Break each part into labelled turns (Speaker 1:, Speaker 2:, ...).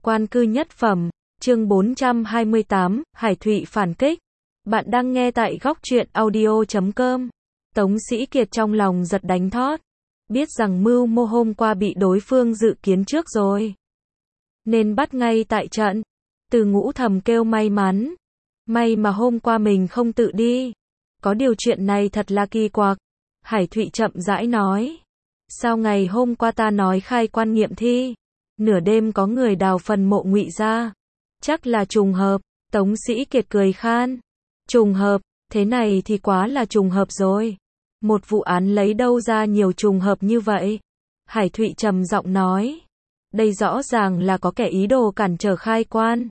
Speaker 1: Quan cư nhất phẩm, chương 428, Hải Thụy phản kích. Bạn đang nghe tại góc truyện audio.com. Tống Sĩ Kiệt trong lòng giật đánh thót. Biết rằng mưu mô hôm qua bị đối phương dự kiến trước rồi, nên bắt ngay tại trận. Từ Ngũ thầm kêu may mắn. May mà hôm qua mình không tự đi. Có điều chuyện này thật là kỳ quặc. Hải Thụy chậm rãi nói. Sao ngày hôm qua ta nói khai quan nghiệm thi, nửa đêm có người đào phần mộ Ngụy ra. Chắc là trùng hợp. Tống Sĩ Kiệt cười khan. Trùng hợp, thế này thì quá là trùng hợp rồi. Một vụ án lấy đâu ra nhiều trùng hợp như vậy? Hải Thụy trầm giọng nói. Đây rõ ràng là có kẻ ý đồ cản trở khai quan,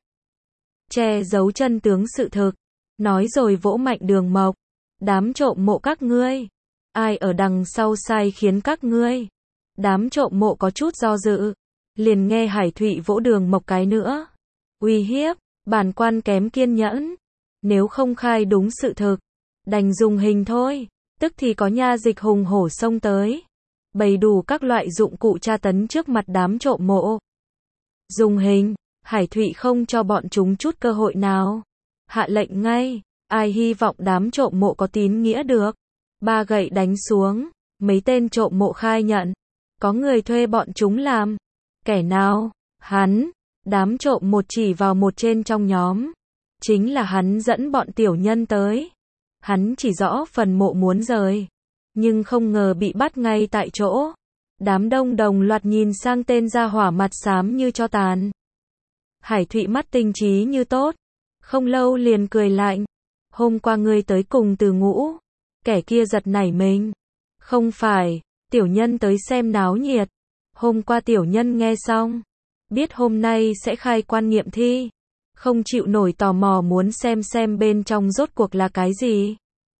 Speaker 1: che giấu chân tướng sự thực. Nói rồi vỗ mạnh Đường Mộc. Đám trộm mộ các ngươi, ai ở đằng sau sai khiến các ngươi? Đám trộm mộ có chút do dự, liền nghe Hải Thụy vỗ Đường Mộc cái nữa. Uy hiếp, bản quan kém kiên nhẫn. Nếu không khai đúng sự thực, đành dùng hình thôi. Tức thì có nha dịch hùng hổ xông tới, bày đủ các loại dụng cụ tra tấn trước mặt đám trộm mộ. Dùng hình, Hải Thụy không cho bọn chúng chút cơ hội nào. Hạ lệnh ngay, ai hy vọng đám trộm mộ có tín nghĩa được. 3 gậy đánh xuống, mấy tên trộm mộ khai nhận. Có người thuê bọn chúng làm. Kẻ nào? Hắn. Đám trộm một chỉ vào một trên trong nhóm. Chính là hắn dẫn bọn tiểu nhân tới. Hắn chỉ rõ phần mộ muốn rời, nhưng không ngờ bị bắt ngay tại chỗ. Đám đông đồng loạt nhìn sang tên gia hỏa mặt xám như tro tàn. Hải Thụy mắt tinh trí như tốt, không lâu liền cười lạnh. Hôm qua ngươi tới cùng Từ Ngũ. Kẻ kia giật nảy mình. Không phải, tiểu nhân tới xem náo nhiệt. Hôm qua tiểu nhân nghe xong, biết hôm nay sẽ khai quan nghiệm thi, không chịu nổi tò mò muốn xem bên trong rốt cuộc là cái gì.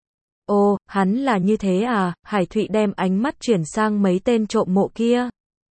Speaker 1: Ồ, hắn là như thế à? Hải Thụy đem ánh mắt chuyển sang mấy tên trộm mộ kia.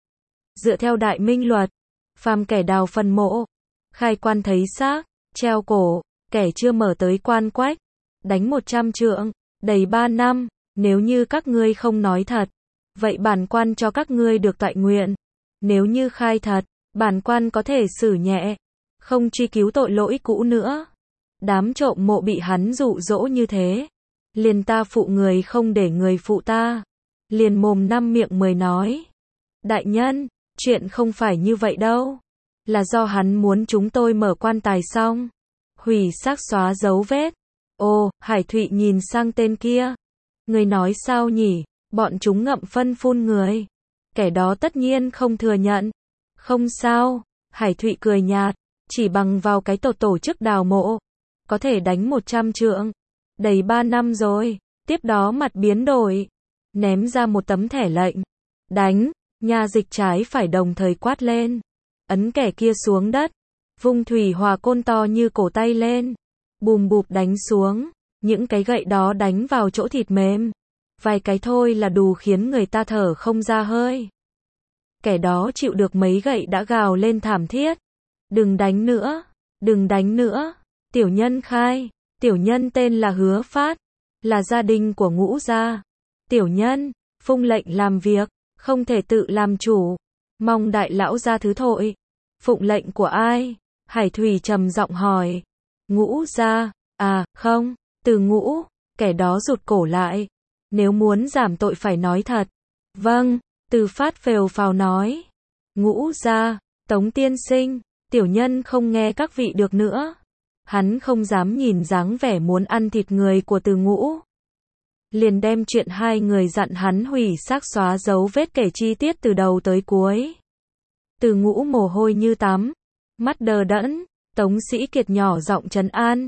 Speaker 1: Dựa theo đại minh luật, phàm kẻ đào phần mộ, khai quan thấy xác, treo cổ, kẻ chưa mở tới quan quách, đánh 100 trượng, đầy 3 năm. Nếu như các ngươi không nói thật, vậy bản quan cho các ngươi được toại nguyện. Nếu như khai thật, bản quan có thể xử nhẹ, không truy cứu tội lỗi cũ nữa. Đám trộm mộ bị hắn dụ dỗ như thế, liền ta phụ người không để người phụ ta, liền mồm năm miệng 10 nói. Đại nhân, chuyện không phải như vậy đâu. Là do hắn muốn chúng tôi mở quan tài xong, hủy xác xóa dấu vết. Ồ, Hải Thụy nhìn sang tên kia. Người nói sao nhỉ? Bọn chúng ngậm phân phun người. Kẻ đó tất nhiên không thừa nhận. Không sao, Hải Thụy cười nhạt. Chỉ bằng vào cái tổ chức đào mộ, có thể đánh 100 trượng. Đầy 3 năm rồi. Tiếp đó mặt biến đổi, ném ra một tấm thẻ lệnh. Đánh. Nha dịch trái phải đồng thời quát lên. Ấn kẻ kia xuống đất. Vung thủy hỏa côn to như cổ tay lên. Bùm bụp đánh xuống. Những cái gậy đó đánh vào chỗ thịt mềm. Vài cái thôi là đủ khiến người ta thở không ra hơi. Kẻ đó chịu được mấy gậy đã gào lên thảm thiết. Đừng đánh nữa. Đừng đánh nữa. Tiểu nhân khai. Tiểu nhân tên là Hứa Phát, là gia đình của Ngũ gia. Tiểu nhân, phụng lệnh làm việc, không thể tự làm chủ. Mong đại lão gia thứ tội. Phụng lệnh của ai? Hải Thụy trầm giọng hỏi. Ngũ gia. À, không, Từ Ngũ. Kẻ đó rụt cổ lại. Nếu muốn giảm tội phải nói thật. Vâng, Từ Phát phều phào nói. Ngũ gia, Tống tiên sinh, tiểu nhân không nghe các vị được nữa. Hắn không dám nhìn dáng vẻ muốn ăn thịt người của Từ Ngũ, liền đem chuyện hai người dặn hắn hủy xác xóa dấu vết kể chi tiết từ đầu tới cuối. Từ Ngũ mồ hôi như tắm, mắt đờ đẫn. Tống Sĩ Kiệt nhỏ giọng trấn an.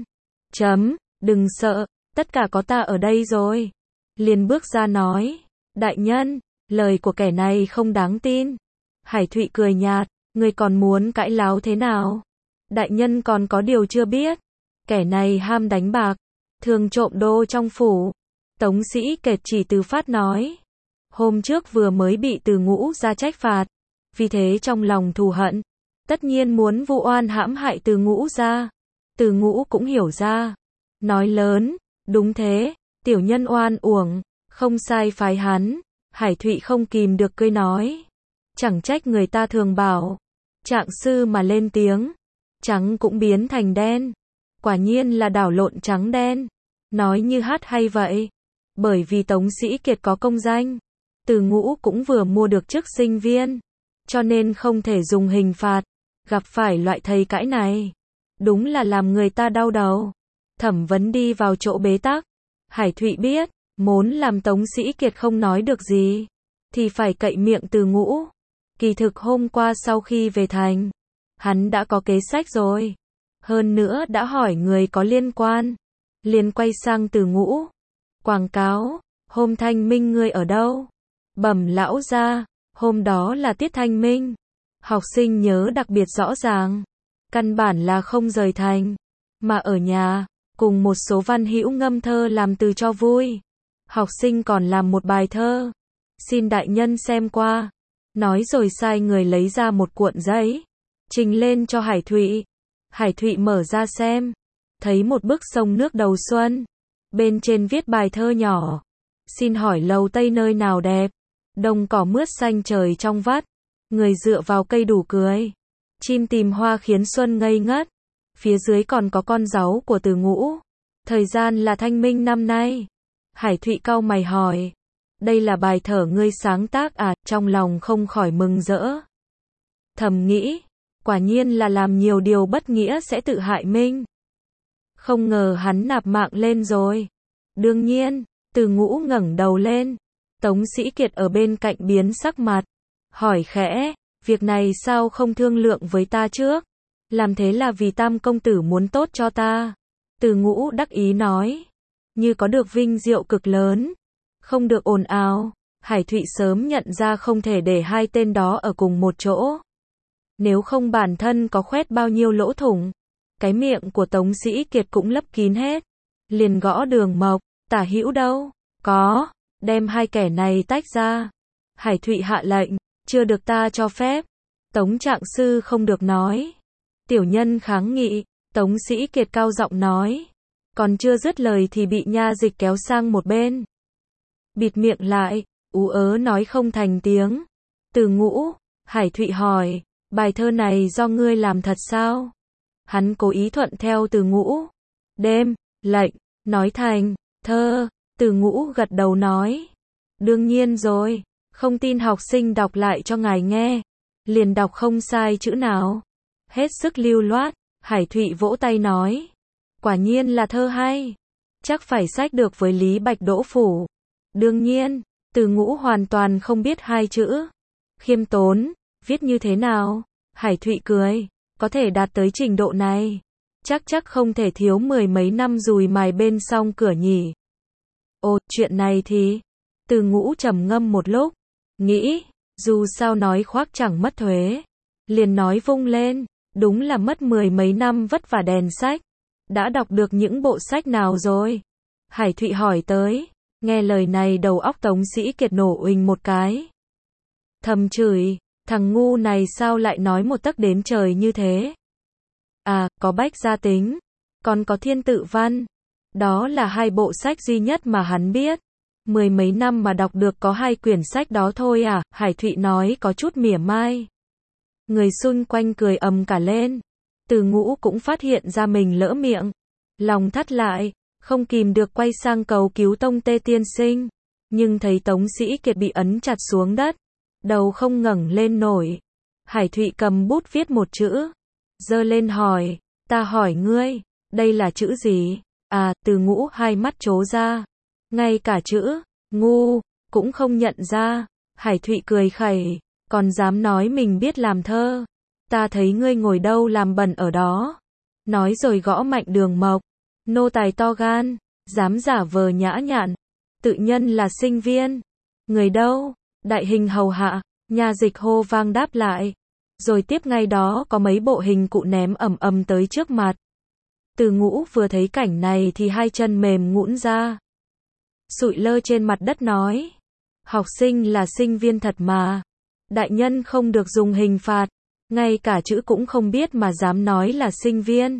Speaker 1: Đừng sợ, tất cả có ta ở đây rồi. Liền bước ra nói. Đại nhân, lời của kẻ này không đáng tin. Hải Thụy cười nhạt. Người còn muốn cãi láo thế nào? Đại nhân còn có điều chưa biết. Kẻ này ham đánh bạc, thường trộm đô trong phủ. Tống Sĩ Kiệt chỉ Từ Phát nói. Hôm trước vừa mới bị Từ Ngũ ra trách phạt, vì thế trong lòng thù hận, tất nhiên muốn vu oan hãm hại Từ Ngũ ra. Từ Ngũ cũng hiểu ra, nói lớn. Đúng thế, tiểu nhân oan uổng, không sai phái hắn. Hải Thụy không kìm được cười nói. Chẳng trách người ta thường bảo, Trạng sư mà lên tiếng, trắng cũng biến thành đen. Quả nhiên là đảo lộn trắng đen. Nói như hát hay vậy. Bởi vì Tống Sĩ Kiệt có công danh. Từ Ngũ cũng vừa mua được chức sinh viên. Cho nên không thể dùng hình phạt. Gặp phải loại thầy cãi này. Đúng là làm người ta đau đầu. Thẩm vấn đi vào chỗ bế tắc. Hải Thụy biết, muốn làm Tống Sĩ Kiệt không nói được gì. Thì phải cậy miệng Từ Ngũ. Kỳ thực hôm qua sau khi về thành. Hắn đã có kế sách rồi. Hơn nữa đã hỏi người có liên quan. Liền quay sang Từ Ngũ. Quảng cáo, hôm thanh minh ngươi ở đâu? Bẩm lão gia, hôm đó là tiết thanh minh. Học sinh nhớ đặc biệt rõ ràng. Căn bản là không rời thành. Mà ở nhà, cùng một số văn hữu ngâm thơ làm từ cho vui. Học sinh còn làm một bài thơ. Xin đại nhân xem qua. Nói rồi sai người lấy ra một cuộn giấy. Trình lên cho Hải Thụy. Hải Thụy mở ra xem. Thấy một bức sông nước đầu xuân. Bên trên viết bài thơ nhỏ. Xin hỏi lầu Tây nơi nào đẹp. Đồng cỏ mướt xanh trời trong vắt. Người dựa vào cây đủ cười. Chim tìm hoa khiến xuân ngây ngất. Phía dưới còn có con dấu của Từ Ngũ. Thời gian là thanh minh năm nay. Hải Thụy cau mày hỏi. Đây là bài thơ ngươi sáng tác à? Trong lòng không khỏi mừng rỡ. Thầm nghĩ. Quả nhiên là làm nhiều điều bất nghĩa sẽ tự hại mình. Không ngờ hắn nạp mạng lên rồi. Đương nhiên, Từ Ngũ ngẩng đầu lên. Tống Sĩ Kiệt ở bên cạnh biến sắc mặt. Hỏi khẽ, việc này sao không thương lượng với ta trước? Làm thế là vì Tam công tử muốn tốt cho ta. Từ Ngũ đắc ý nói. Như có được vinh diệu cực lớn. Không được ồn ào. Hải Thụy sớm nhận ra không thể để hai tên đó ở cùng một chỗ. Nếu không bản thân có khoét bao nhiêu lỗ thủng. Cái miệng của Tống Sĩ Kiệt cũng lấp kín hết. Liền gõ Đường Mộc, Tả Hữu đâu? Có, đem hai kẻ này tách ra. Hải Thụy hạ lệnh, chưa được ta cho phép. Tống trạng sư không được nói. Tiểu nhân kháng nghị, Tống Sĩ Kiệt cao giọng nói. Còn chưa dứt lời thì bị nha dịch kéo sang một bên. Bịt miệng lại, ú ớ nói không thành tiếng. Từ Ngũ, Hải Thụy hỏi, bài thơ này do ngươi làm thật sao? Hắn cố ý thuận theo Từ Ngũ. Đêm, lệnh, nói thành, thơ. Từ Ngũ gật đầu nói. Đương nhiên rồi, không tin học sinh đọc lại cho ngài nghe. Liền đọc không sai chữ nào. Hết sức lưu loát, Hải Thụy vỗ tay nói. Quả nhiên là thơ hay. Chắc phải xách được với Lý Bạch Đỗ Phủ. Đương nhiên, Từ Ngũ hoàn toàn không biết hai chữ. Khiêm tốn, viết như thế nào? Hải Thụy cười. Có thể đạt tới trình độ này. Chắc không thể thiếu mười mấy năm dùi mài bên song cửa nhỉ. Ồ, chuyện này thì. Từ Ngũ trầm ngâm một lúc. Nghĩ, dù sao nói khoác chẳng mất thuế. Liền nói vung lên. Đúng là mất mười mấy năm vất vả đèn sách. Đã đọc được những bộ sách nào rồi? Hải Thụy hỏi tới. Nghe lời này đầu óc Tống Sĩ Kiệt nổ uỳnh một cái. Thầm chửi. Thằng ngu này sao lại nói một tấc đến trời như thế? À, có Bách Gia Tính. Còn có Thiên Tự Văn. Đó là hai bộ sách duy nhất mà hắn biết. Mười mấy năm mà đọc được có hai quyển sách đó thôi à? Hải Thụy nói có chút mỉa mai. Người xung quanh cười ầm cả lên. Từ Ngũ cũng phát hiện ra mình lỡ miệng. Lòng thắt lại, không kìm được quay sang cầu cứu Tông Tê tiên sinh. Nhưng thấy Tống Sĩ Kiệt bị ấn chặt xuống đất. Đầu không ngẩng lên nổi. Hải Thụy cầm bút viết một chữ. Giơ lên hỏi. Ta hỏi ngươi, đây là chữ gì? À, Từ Ngũ hai mắt trố ra. Ngay cả chữ ngu cũng không nhận ra. Hải Thụy cười khẩy. Còn dám nói mình biết làm thơ. Ta thấy ngươi ngồi đâu làm bẩn ở đó. Nói rồi gõ mạnh Đường Mộc. Nô tài to gan. Dám giả vờ nhã nhặn. Tự nhân là sinh viên. Người đâu? Đại hình hầu hạ. Nha dịch hô vang đáp lại. Rồi tiếp ngay đó có mấy bộ hình cụ ném ầm ầm tới trước mặt. Từ Ngũ vừa thấy cảnh này thì hai chân mềm nhũn ra. Sụi lơ trên mặt đất nói. Học sinh là sinh viên thật mà. Đại nhân không được dùng hình phạt. Ngay cả chữ cũng không biết mà dám nói là sinh viên.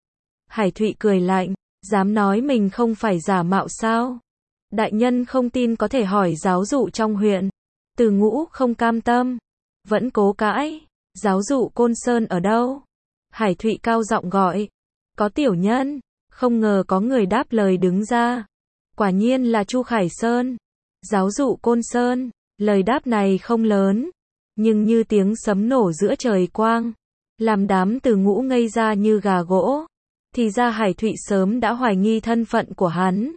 Speaker 1: Hải Thụy cười lạnh. Dám nói mình không phải giả mạo sao? Đại nhân không tin có thể hỏi giáo dụ trong huyện. Từ Ngũ không cam tâm. Vẫn cố cãi. Giáo dụ Côn Sơn ở đâu? Hải Thụy cao giọng gọi. Có tiểu nhân. Không ngờ có người đáp lời đứng ra. Quả nhiên là Chu Khải Sơn. Giáo dụ Côn Sơn. Lời đáp này không lớn, nhưng như tiếng sấm nổ giữa trời quang, làm đám Từ Ngũ ngây ra như gà gỗ. Thì ra Hải Thụy sớm đã hoài nghi thân phận của hắn,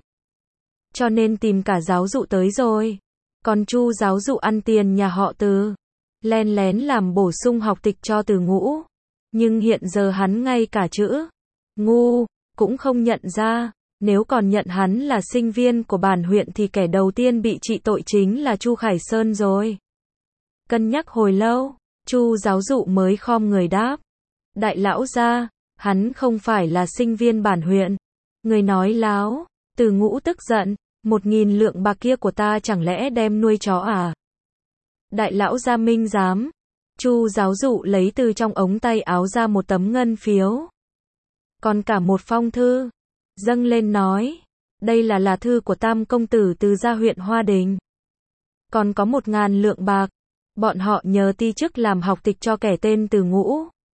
Speaker 1: cho nên tìm cả giáo dụ tới rồi. Còn Chu giáo dụ ăn tiền nhà họ Từ, len lén làm bổ sung học tịch cho Từ Ngũ. Nhưng hiện giờ hắn ngay cả chữ ngu cũng không nhận ra. Nếu còn nhận hắn là sinh viên của bản huyện thì kẻ đầu tiên bị trị tội chính là Chu Khải Sơn rồi. Cân nhắc hồi lâu, Chu giáo dụ mới khom người đáp. Đại lão gia, hắn không phải là sinh viên bản huyện. Người nói láo. Từ Ngũ tức giận. 1.000 lượng bạc kia của ta chẳng lẽ đem nuôi chó à? Đại lão gia minh giám. Chu giáo dụ lấy từ trong ống tay áo ra một tấm ngân phiếu. Còn cả một phong thư. Dâng lên nói. Đây là thư của Tam công tử từ gia huyện Hoa Đình. Còn có 1.000 lượng bạc. Bọn họ nhờ ti chức làm học tịch cho kẻ tên Từ Ngũ.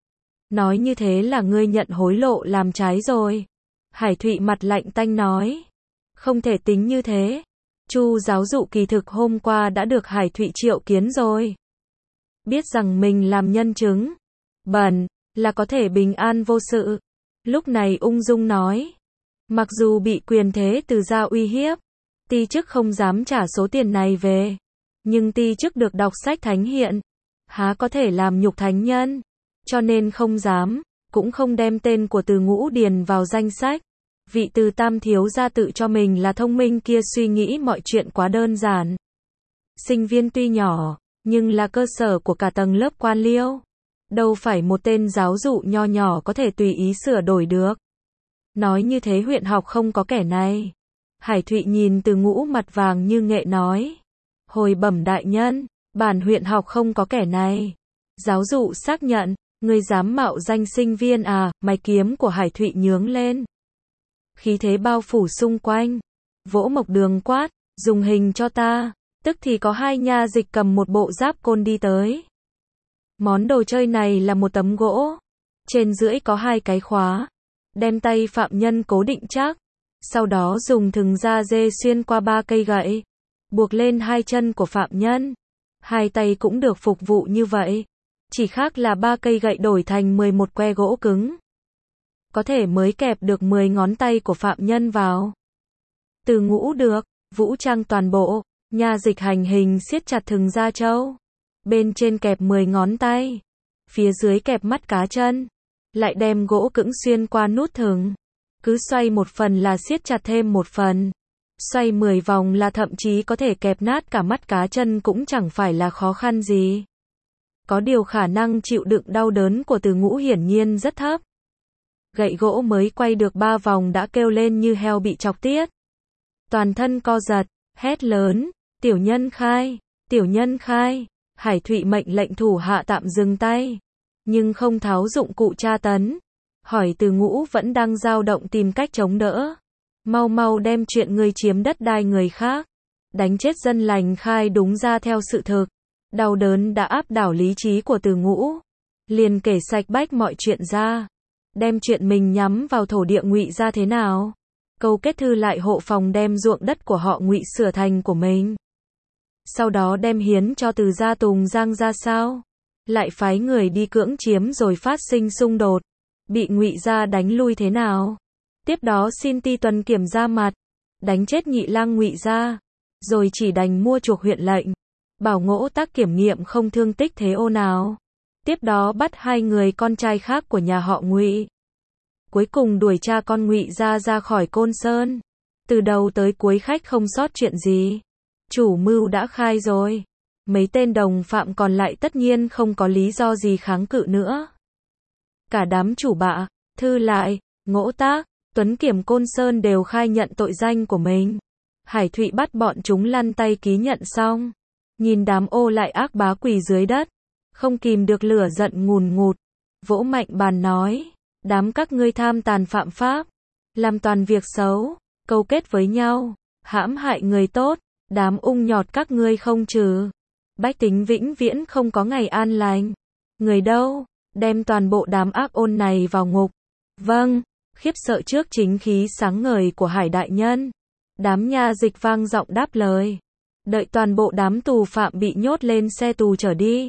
Speaker 1: Nói như thế là ngươi nhận hối lộ làm trái rồi. Hải Thụy mặt lạnh tanh nói. Không thể tính như thế. Chu giáo dụ kỳ thực hôm qua đã được Hải Thụy triệu kiến rồi. Biết rằng mình làm nhân chứng bẩn là có thể bình an vô sự. Lúc này ung dung nói. Mặc dù bị quyền thế Từ gia uy hiếp, ti chức không dám trả số tiền này về. Nhưng ti chức được đọc sách thánh hiện, há có thể làm nhục thánh nhân. Cho nên không dám, cũng không đem tên của Từ Ngũ điền vào danh sách. Vị Từ tam thiếu gia tự cho mình là thông minh kia suy nghĩ mọi chuyện quá đơn giản. Sinh viên tuy nhỏ, nhưng là cơ sở của cả tầng lớp quan liêu. Đâu phải một tên giáo dụ nho nhỏ có thể tùy ý sửa đổi được. Nói như thế huyện học không có kẻ này. Hải Thụy nhìn Từ Ngũ mặt vàng như nghệ nói. Hồi bẩm đại nhân, bản huyện học không có kẻ này. Giáo dụ xác nhận, ngươi dám mạo danh sinh viên à? Mày kiếm của Hải Thụy nhướng lên. Khí thế bao phủ xung quanh. Vỗ Mộc Đường quát, dùng hình cho ta. Tức thì có 2 nha dịch cầm một bộ giáp côn đi tới. Món đồ chơi này là một tấm gỗ. Trên rưỡi có 2 cái khóa. Đem tay phạm nhân cố định chắc. Sau đó dùng thừng da dê xuyên qua 3 cây gậy. Buộc lên 2 chân của phạm nhân. 2 tay cũng được phục vụ như vậy. Chỉ khác là 3 cây gậy đổi thành 11 que gỗ cứng. Có thể mới kẹp được 10 ngón tay của phạm nhân vào. Từ Ngũ được vũ trang toàn bộ. Nha dịch hành hình siết chặt thừng da trâu. Bên trên kẹp 10 ngón tay. Phía dưới kẹp mắt cá chân. Lại đem gỗ cứng xuyên qua nút thừng. Cứ xoay một phần là siết chặt thêm một phần. Xoay 10 vòng là thậm chí có thể kẹp nát cả mắt cá chân cũng chẳng phải là khó khăn gì. Có điều khả năng chịu đựng đau đớn của Từ Ngũ hiển nhiên rất thấp. Gậy gỗ mới quay được 3 vòng đã kêu lên như heo bị chọc tiết. Toàn thân co giật, hét lớn, tiểu nhân khai, tiểu nhân khai. Hải Thụy mệnh lệnh thủ hạ tạm dừng tay, nhưng không tháo dụng cụ tra tấn. Hỏi Từ Ngũ vẫn đang dao động tìm cách chống đỡ. Mau mau đem chuyện ngươi chiếm đất đai người khác, đánh chết dân lành khai đúng ra theo sự thực. Đau đớn đã áp đảo lý trí của Từ Ngũ. Liền kể sạch bách mọi chuyện ra. Đem chuyện mình nhắm vào thổ địa Ngụy ra thế nào. Câu kết thư lại hộ phòng đem ruộng đất của họ Ngụy sửa thành của mình. Sau đó đem hiến cho Từ gia Tùng Giang ra sao. Lại phái người đi cưỡng chiếm rồi phát sinh xung đột. Bị Ngụy gia đánh lui thế nào. Tiếp đó xin Ti Tuần Kiểm ra mặt. Đánh chết nhị lang Ngụy gia. Rồi chỉ đành mua chuộc huyện lệnh. Bảo Ngỗ Tác kiểm nghiệm không thương tích thế ô nào. Tiếp đó bắt 2 người con trai khác của nhà họ Ngụy. Cuối cùng đuổi cha con Ngụy ra khỏi Côn Sơn. Từ đầu tới cuối khách không sót chuyện gì. Chủ mưu đã khai rồi. Mấy tên đồng phạm còn lại tất nhiên không có lý do gì kháng cự nữa. Cả đám chủ bạ, Thư Lại, Ngỗ Tác, Tuấn Kiểm Côn Sơn đều khai nhận tội danh của mình. Hải Thụy bắt bọn chúng lăn tay ký nhận xong. Nhìn đám ô lại ác bá quỳ dưới đất. Không kìm được lửa giận ngùn ngụt. Vỗ mạnh bàn nói. Đám các ngươi tham tàn phạm pháp. Làm toàn việc xấu. Câu kết với nhau. Hãm hại người tốt. Đám ung nhọt các ngươi không trừ. Bách tính vĩnh viễn không có ngày an lành. Người đâu? Đem toàn bộ đám ác ôn này vào ngục. Vâng. Khiếp sợ trước chính khí sáng ngời của Hải đại nhân. Đám nha dịch vang giọng đáp lời. Đợi toàn bộ đám tù phạm bị nhốt lên xe tù trở đi.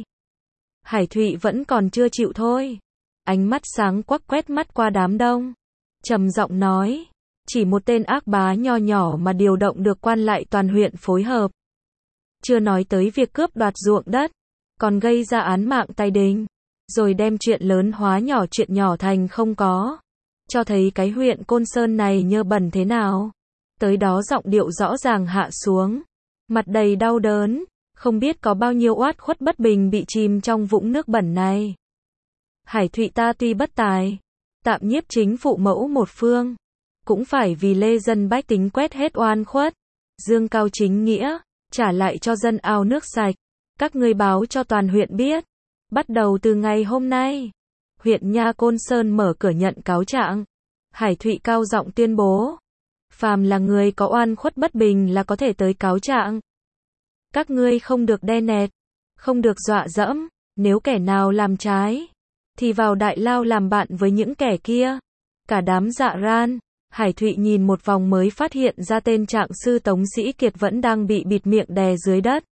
Speaker 1: Hải Thụy vẫn còn chưa chịu thôi. Ánh mắt sáng quắc quét mắt qua đám đông. Trầm giọng nói. Chỉ một tên ác bá nho nhỏ mà điều động được quan lại toàn huyện phối hợp. Chưa nói tới việc cướp đoạt ruộng đất. Còn gây ra án mạng tai đình. Rồi đem chuyện lớn hóa nhỏ chuyện nhỏ thành không có. Cho thấy cái huyện Côn Sơn này nhơ bẩn thế nào. Tới đó giọng điệu rõ ràng hạ xuống. Mặt đầy đau đớn. Không biết có bao nhiêu oát khuất bất bình bị chìm trong vũng nước bẩn này. Hải Thụy ta tuy bất tài. Tạm nhiếp chính phụ mẫu một phương. Cũng phải vì lê dân bách tính quét hết oan khuất. Dương cao chính nghĩa. Trả lại cho dân ao nước sạch. Các ngươi báo cho toàn huyện biết. Bắt đầu từ ngày hôm nay. Huyện Nha Côn Sơn mở cửa nhận cáo trạng. Hải Thụy cao giọng tuyên bố. Phàm là người có oan khuất bất bình là có thể tới cáo trạng. Các ngươi không được đe nẹt. Không được dọa dẫm. Nếu kẻ nào làm trái. Thì vào đại lao làm bạn với những kẻ kia. Cả đám dạ ran. Hải Thụy nhìn một vòng mới phát hiện ra tên trạng sư Tống Sĩ Kiệt vẫn đang bị bịt miệng đè dưới đất.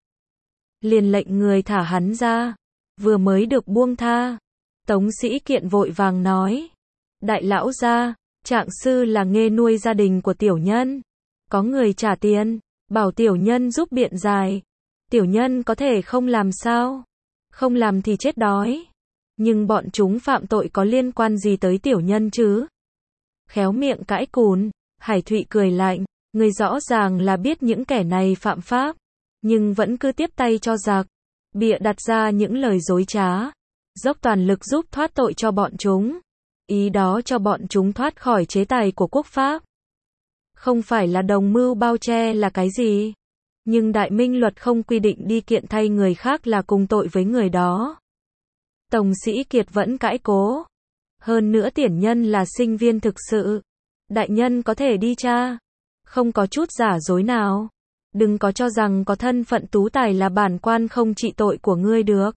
Speaker 1: Liền lệnh người thả hắn ra. Vừa mới được buông tha. Tống Sĩ Kiện vội vàng nói. Đại lão gia, trạng sư là nghề nuôi gia đình của tiểu nhân. Có người trả tiền, bảo tiểu nhân giúp biện giải. Tiểu nhân có thể không làm sao? Không làm thì chết đói. Nhưng bọn chúng phạm tội có liên quan gì tới tiểu nhân chứ? Khéo miệng cãi cùn, Hải Thụy cười lạnh. Người rõ ràng là biết những kẻ này phạm pháp. Nhưng vẫn cứ tiếp tay cho giặc. Bịa đặt ra những lời dối trá. Dốc toàn lực giúp thoát tội cho bọn chúng. Ý đó cho bọn chúng thoát khỏi chế tài của quốc pháp. Không phải là đồng mưu bao che là cái gì. Nhưng đại minh luật không quy định đi kiện thay người khác là cùng tội với người đó. Tống Sĩ Kiệt vẫn cãi cố. Hơn nữa tiểu nhân là sinh viên thực sự. Đại nhân có thể đi tra. Không có chút giả dối nào. Đừng có cho rằng có thân phận tú tài là bản quan không trị tội của ngươi được.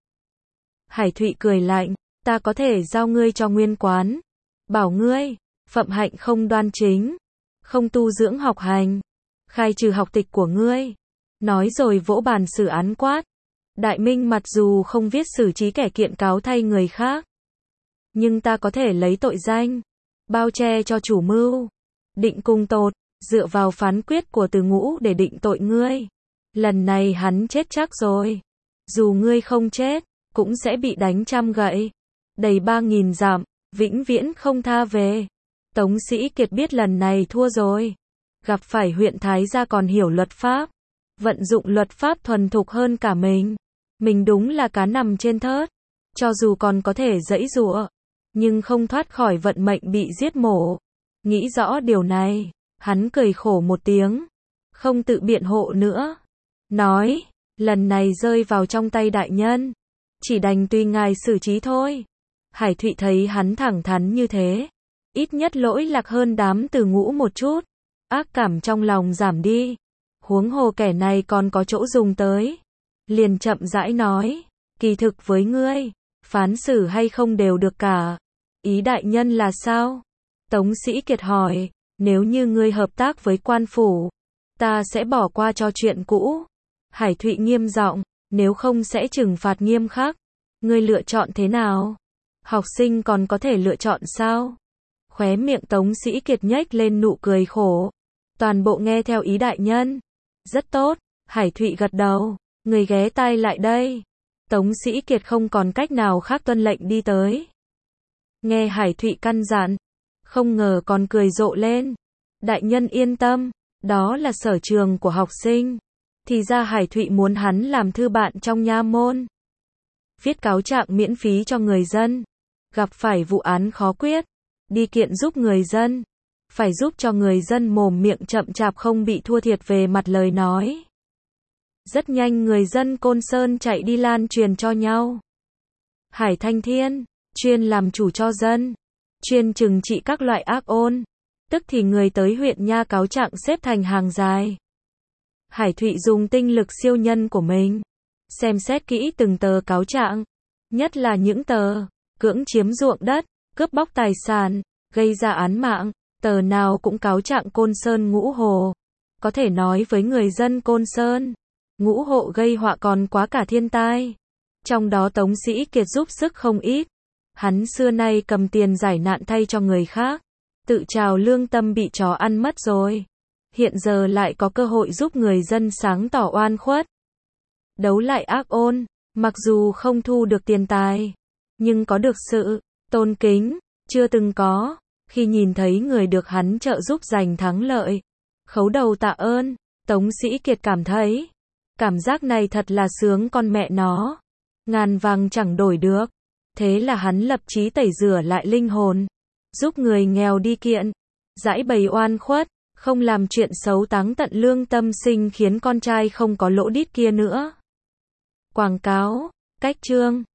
Speaker 1: Hải Thụy cười lạnh. Ta có thể giao ngươi cho nguyên quán. Bảo ngươi, phẩm hạnh không đoan chính. Không tu dưỡng học hành. Khai trừ học tịch của ngươi. Nói rồi vỗ bàn xử án quát. Đại minh mặc dù không viết xử trí kẻ kiện cáo thay người khác. Nhưng ta có thể lấy tội danh. Bao che cho chủ mưu. Định cùng tột. Dựa vào phán quyết của Từ Ngũ để định tội ngươi. Lần này hắn chết chắc rồi. Dù ngươi không chết, cũng sẽ bị đánh trăm gậy. Đầy 3.000 dặm, vĩnh viễn không tha về. Tống Sĩ Kiệt biết lần này thua rồi. Gặp phải huyện Thái Gia còn hiểu luật pháp. Vận dụng luật pháp thuần thục hơn cả mình. Mình đúng là cá nằm trên thớt. Cho dù còn có thể giãy giụa, nhưng không thoát khỏi vận mệnh bị giết mổ. Nghĩ rõ điều này, hắn cười khổ một tiếng. Không tự biện hộ nữa. Nói, lần này rơi vào trong tay đại nhân. Chỉ đành tùy ngài xử trí thôi. Hải Thụy thấy hắn thẳng thắn như thế. Ít nhất lỗi lạc hơn đám Từ Ngũ một chút. Ác cảm trong lòng giảm đi. Huống hồ kẻ này còn có chỗ dùng tới. Liền chậm rãi nói. Kỳ thực với ngươi, phán xử hay không đều được cả. Ý đại nhân là sao? Tống Sĩ Kiệt hỏi. Nếu như ngươi hợp tác với quan phủ, ta sẽ bỏ qua cho chuyện cũ. Hải Thụy nghiêm giọng. Nếu không sẽ trừng phạt nghiêm khắc. Ngươi lựa chọn thế nào? Học sinh còn có thể lựa chọn sao? Khóe miệng Tống Sĩ Kiệt nhếch lên nụ cười khổ. Toàn bộ nghe theo ý đại nhân. Rất tốt. Hải Thụy gật đầu. Người ghé tai lại đây. Tống Sĩ Kiệt không còn cách nào khác tuân lệnh đi tới. Nghe Hải Thụy căn dặn. Không ngờ còn cười rộ lên. Đại nhân yên tâm. Đó là sở trường của học sinh. Thì ra Hải Thụy muốn hắn làm thư bạn trong nha môn. Viết cáo trạng miễn phí cho người dân. Gặp phải vụ án khó quyết. Đi kiện giúp người dân. Phải giúp cho người dân mồm miệng chậm chạp không bị thua thiệt về mặt lời nói. Rất nhanh người dân Côn Sơn chạy đi lan truyền cho nhau. Hải Thanh Thiên, chuyên làm chủ cho dân. Chuyên trừng trị các loại ác ôn. Tức thì người tới huyện Nha cáo trạng xếp thành hàng dài. Hải Thụy dùng tinh lực siêu nhân của mình. Xem xét kỹ từng tờ cáo trạng. Nhất là những tờ cưỡng chiếm ruộng đất, cướp bóc tài sản, gây ra án mạng, tờ nào cũng cáo trạng Côn Sơn Ngũ Hồ. Có thể nói với người dân Côn Sơn, Ngũ Hộ gây họa còn quá cả thiên tai. Trong đó Tống Sĩ Kiệt giúp sức không ít. Hắn xưa nay cầm tiền giải nạn thay cho người khác. Tự trào lương tâm bị chó ăn mất rồi. Hiện giờ lại có cơ hội giúp người dân sáng tỏ oan khuất. Đấu lại ác ôn, mặc dù không thu được tiền tài, nhưng có được sự tôn kính, chưa từng có, khi nhìn thấy người được hắn trợ giúp giành thắng lợi. Khấu đầu tạ ơn, Tống Sĩ Kiệt cảm thấy, cảm giác này thật là sướng con mẹ nó. Ngàn vàng chẳng đổi được. Thế là hắn lập chí tẩy rửa lại linh hồn, giúp người nghèo đi kiện, giải bày oan khuất, không làm chuyện xấu táng tận lương tâm sinh khiến con trai không có lỗ đít kia nữa. Quảng cáo, cách chương